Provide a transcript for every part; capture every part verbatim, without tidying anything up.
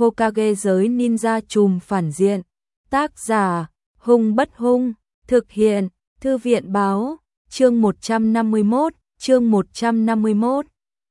Hokage giới ninja trùm phản diện. Tác giả, Hung Bất Hung, thực hiện, Thư viện báo, chương một trăm năm mươi mốt, chương một trăm năm mươi mốt.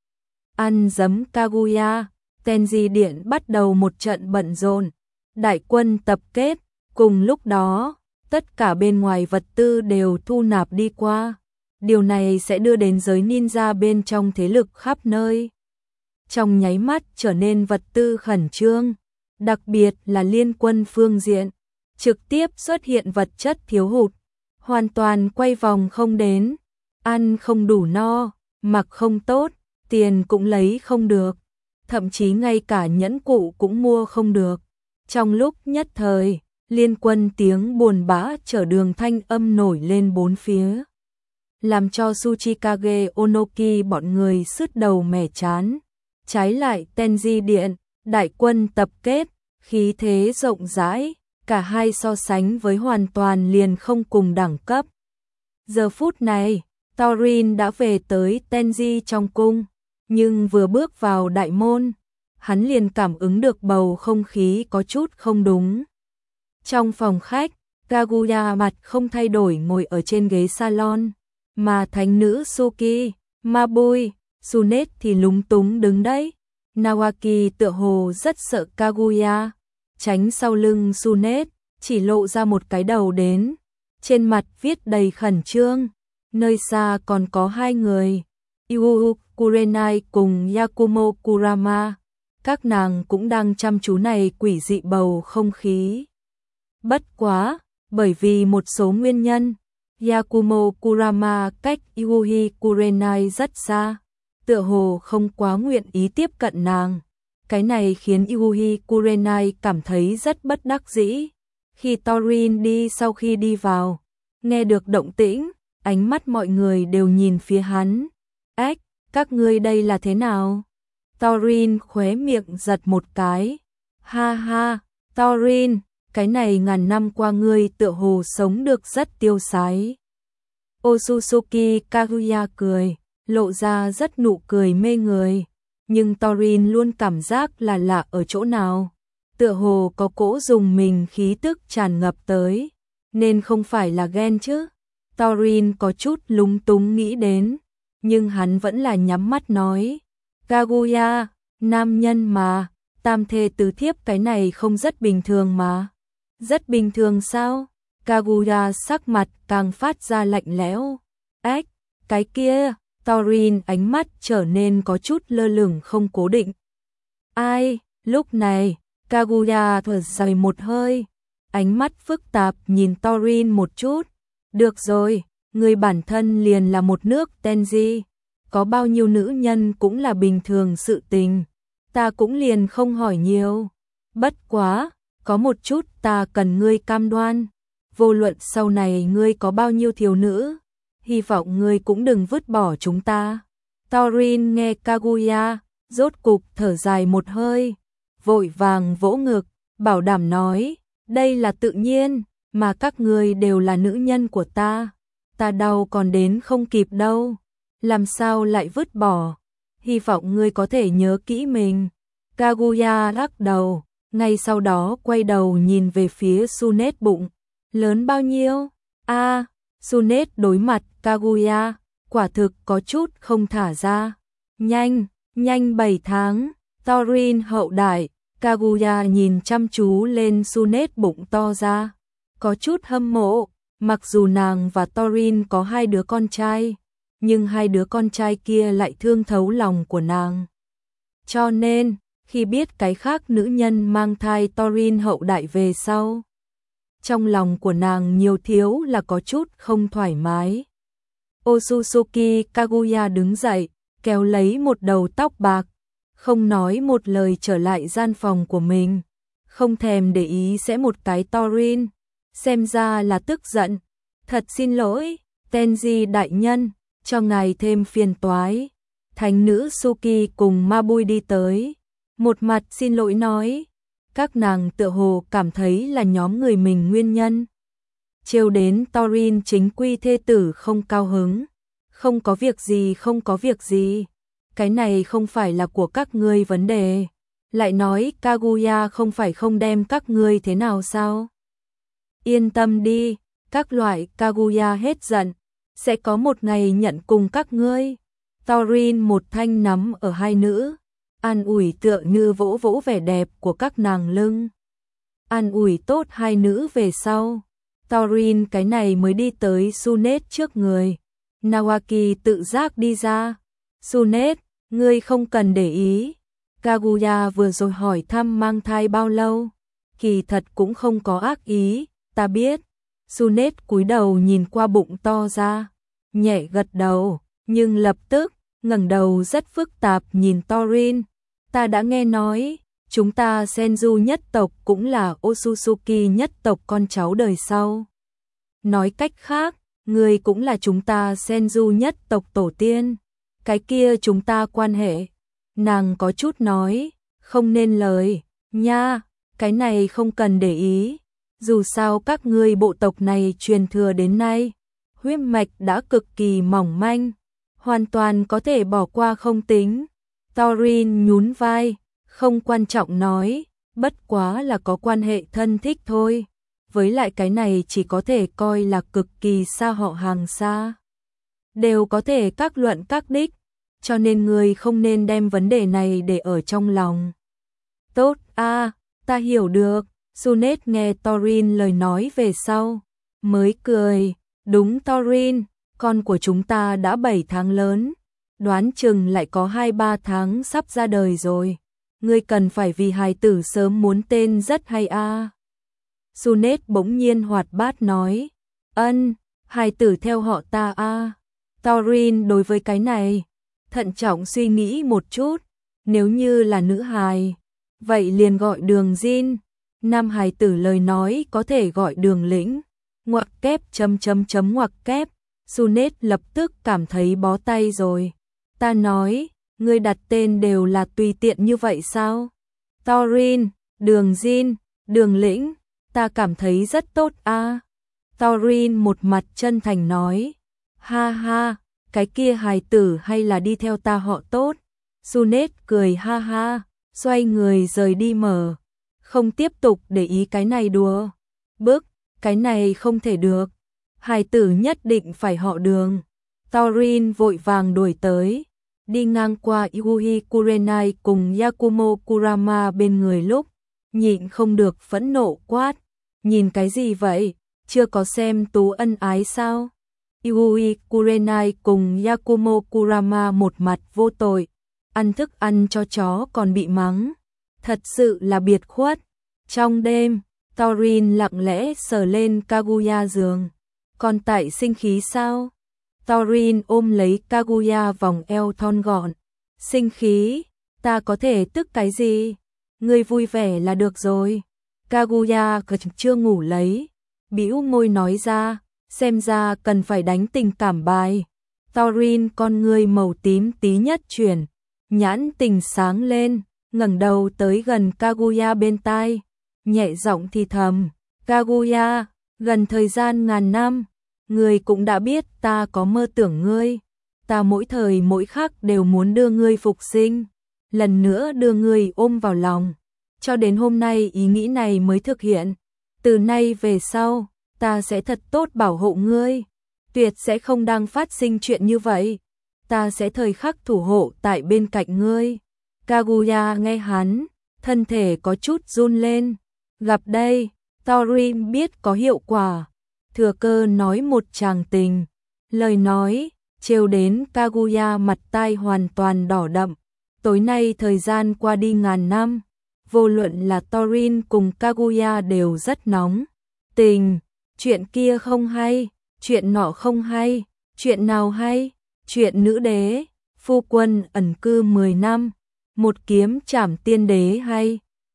Ăn dấm Kaguya, Tenji Điện bắt đầu một trận bận rộn, đại quân tập kết, cùng lúc đó, tất cả bên ngoài vật tư đều thu nạp đi qua. Điều này sẽ đưa đến giới ninja bên trong thế lực khắp nơi. Trong nháy mắt trở nên vật tư khẩn trương, đặc biệt là liên quân phương diện, trực tiếp xuất hiện vật chất thiếu hụt, hoàn toàn quay vòng không đến, ăn không đủ no, mặc không tốt, tiền cũng lấy không được, thậm chí ngay cả nhẫn cụ cũng mua không được. Trong lúc nhất thời, liên quân tiếng buồn bã trở đường thanh âm nổi lên bốn phía, làm cho Tsuchikage Onoki bọn người sứt đầu mẻ chán. Trái lại Tenji Điện, đại quân tập kết, khí thế rộng rãi, cả hai so sánh với hoàn toàn liền không cùng đẳng cấp. Giờ phút này, Thorin đã về tới Tenji trong cung, nhưng vừa bước vào đại môn, hắn liền cảm ứng được bầu không khí có chút không đúng. Trong phòng khách, Kaguya mặt không thay đổi ngồi ở trên ghế salon, mà thánh nữ Suki, Mabui, Sunet thì lúng túng đứng đấy. Nawaki tựa hồ rất sợ Kaguya, tránh sau lưng Sunet, chỉ lộ ra một cái đầu đến, trên mặt viết đầy khẩn trương. Nơi xa còn có hai người, Yu Kurenai cùng Yakumo Kurama, các nàng cũng đang chăm chú này quỷ dị bầu không khí. Bất quá, bởi vì một số nguyên nhân, Yakumo Kurama cách Yuhi Kurenai rất xa, tựa hồ không quá nguyện ý tiếp cận nàng. Cái này khiến Yuhi Kurenai cảm thấy rất bất đắc dĩ. Khi Thorin đi sau khi đi vào, nghe được động tĩnh, ánh mắt mọi người đều nhìn phía hắn. Ách, các ngươi đây là thế nào? Thorin khóe miệng giật một cái. Ha ha, Thorin, cái này ngàn năm qua ngươi tựa hồ sống được rất tiêu sái. Otsutsuki Kaguya cười, lộ ra rất nụ cười mê người, nhưng Thorin luôn cảm giác là lạ ở chỗ nào, tựa hồ có cỗ dùng mình khí tức tràn ngập tới, nên không phải là ghen chứ. Thorin có chút lúng túng nghĩ đến, nhưng hắn vẫn là nhắm mắt nói, Kaguya, nam nhân mà, tam thê tứ thiếp cái này không rất bình thường mà. Rất bình thường sao? Kaguya sắc mặt càng phát ra lạnh lẽo. Ách, cái kia, Thorin ánh mắt trở nên có chút lơ lửng không cố định. Ai, lúc này, Kaguya thở dài một hơi, ánh mắt phức tạp nhìn Thorin một chút. Được rồi, người bản thân liền là một nước Tenji, có bao nhiêu nữ nhân cũng là bình thường sự tình, ta cũng liền không hỏi nhiều. Bất quá, có một chút ta cần ngươi cam đoan, vô luận sau này ngươi có bao nhiêu thiếu nữ, hy vọng ngươi cũng đừng vứt bỏ chúng ta. Thorin nghe Kaguya, rốt cục thở dài một hơi, vội vàng vỗ ngực, bảo đảm nói, đây là tự nhiên, mà các ngươi đều là nữ nhân của ta, ta đau còn đến không kịp đâu, làm sao lại vứt bỏ, hy vọng ngươi có thể nhớ kỹ mình. Kaguya lắc đầu, ngay sau đó quay đầu nhìn về phía Sunet bụng, lớn bao nhiêu? A, à, Sunet đối mặt Kaguya, quả thực có chút không thả ra. Nhanh, nhanh bảy tháng, Thorin hậu đại. Kaguya nhìn chăm chú lên Sunet bụng to ra, có chút hâm mộ, mặc dù nàng và Thorin có hai đứa con trai, nhưng hai đứa con trai kia lại thương thấu lòng của nàng. Cho nên, khi biết cái khác nữ nhân mang thai Thorin hậu đại về sau, trong lòng của nàng nhiều thiếu là có chút không thoải mái. Otsutsuki Kaguya đứng dậy, kéo lấy một đầu tóc bạc, không nói một lời trở lại gian phòng của mình, không thèm để ý sẽ một cái Thorin, xem ra là tức giận. Thật xin lỗi, Tenji đại nhân, cho ngài thêm phiền toái. Thánh nữ Suki cùng Mabui đi tới, một mặt xin lỗi nói, các nàng tựa hồ cảm thấy là nhóm người mình nguyên nhân. Trêu đến Thorin chính quy thê tử không cao hứng, không có việc gì không có việc gì, cái này không phải là của các ngươi vấn đề, Lại nói Kaguya không phải không đem các ngươi thế nào sao? Yên tâm đi, các loại Kaguya hết giận, sẽ có một ngày nhận cùng các ngươi. Thorin một thanh nắm ở hai nữ, an ủi tựa như vỗ vỗ vẻ đẹp của các nàng lưng. An ủi tốt hai nữ về sau. Thorin cái này mới đi tới Sunet trước người. Nawaki tự giác đi ra. Sunet, ngươi không cần để ý. Kaguya vừa rồi hỏi thăm mang thai bao lâu. Kỳ thật cũng không có ác ý, ta biết. Sunet cúi đầu nhìn qua bụng to ra, nhẹ gật đầu, nhưng lập tức ngẩng đầu rất phức tạp nhìn Thorin. Ta đã nghe nói, chúng ta Senju nhất tộc cũng là Otsutsuki nhất tộc con cháu đời sau. Nói cách khác, ngươi cũng là chúng ta Senju nhất tộc tổ tiên. Cái kia chúng ta quan hệ. Nàng có chút nói, không nên lời, nha, cái này không cần để ý. Dù sao các ngươi bộ tộc này truyền thừa đến nay, huyết mạch đã cực kỳ mỏng manh, hoàn toàn có thể bỏ qua không tính. Thorin nhún vai, không quan trọng nói, bất quá là có quan hệ thân thích thôi. Với lại cái này chỉ có thể coi là cực kỳ xa họ hàng xa. Đều có thể các luận các đích, cho nên người không nên đem vấn đề này để ở trong lòng. Tốt a, ta hiểu được. Sunet nghe Thorin lời nói về sau, mới cười, đúng Thorin, con của chúng ta đã bảy tháng lớn, đoán chừng lại có hai ba tháng sắp ra đời rồi. Ngươi cần phải vì hài tử sớm muốn tên rất hay a. À. Sunet bỗng nhiên hoạt bát nói, ân, hài tử theo họ ta a. À. Thorin đối với cái này, thận trọng suy nghĩ một chút, nếu như là nữ hài, vậy liền gọi Đường Jin. Nam hài tử lời nói có thể gọi Đường Lĩnh, ngoặc kép chấm chấm chấm ngoặc kép. Sunet lập tức cảm thấy bó tay rồi. Ta nói, ngươi đặt tên đều là tùy tiện như vậy sao? Thorin, Đường Jin, Đường Lĩnh, ta cảm thấy rất tốt a. À. Thorin một mặt chân thành nói, ha ha, cái kia hài tử hay là đi theo ta họ tốt. Sunet cười ha ha, xoay người rời đi mở. Không tiếp tục để ý cái này đùa. Bức, cái này không thể được. Hài tử nhất định phải họ Đường. Thorin vội vàng đuổi tới. Đi ngang qua Yui Kurenai cùng Yakumo Kurama bên người lúc, nhịn không được phẫn nộ quát. Nhìn cái gì vậy? Chưa có xem tú ân ái sao? Yui Kurenai cùng Yakumo Kurama một mặt vô tội. Ăn thức ăn cho chó còn bị mắng. Thật sự là biệt khuất. Trong đêm, Thorin lặng lẽ sờ lên Kaguya giường. Còn tại sinh khí sao? Thorin ôm lấy Kaguya vòng eo thon gọn. Sinh khí? Ta có thể tức cái gì? Ngươi vui vẻ là được rồi. Kaguya chưa ngủ lấy. Bĩu môi nói ra, xem ra cần phải đánh tình cảm bài. Thorin con ngươi màu tím tí nhất chuyển. Nhãn tình sáng lên, ngẩng đầu tới gần Kaguya bên tai. Nhẹ giọng thì thầm, Kaguya, gần thời gian ngàn năm, ngươi cũng đã biết ta có mơ tưởng ngươi. Ta mỗi thời mỗi khắc đều muốn đưa ngươi phục sinh, lần nữa đưa ngươi ôm vào lòng. Cho đến hôm nay ý nghĩ này mới thực hiện. Từ nay về sau, ta sẽ thật tốt bảo hộ ngươi. Tuyệt sẽ không đang phát sinh chuyện như vậy. Ta sẽ thời khắc thủ hộ tại bên cạnh ngươi. Kaguya nghe hắn, thân thể có chút run lên. Gặp đây, Thorin biết có hiệu quả. Thừa cơ nói một tràng tình. Lời nói, trêu đến Kaguya mặt tai hoàn toàn đỏ đậm. Tối nay thời gian qua đi ngàn năm. Vô luận là Thorin cùng Kaguya đều rất nóng. Tình, chuyện kia không hay, chuyện nọ không hay, chuyện nào hay, chuyện nữ đế, phu quân ẩn cư mười năm, một kiếm trảm tiên đế hay.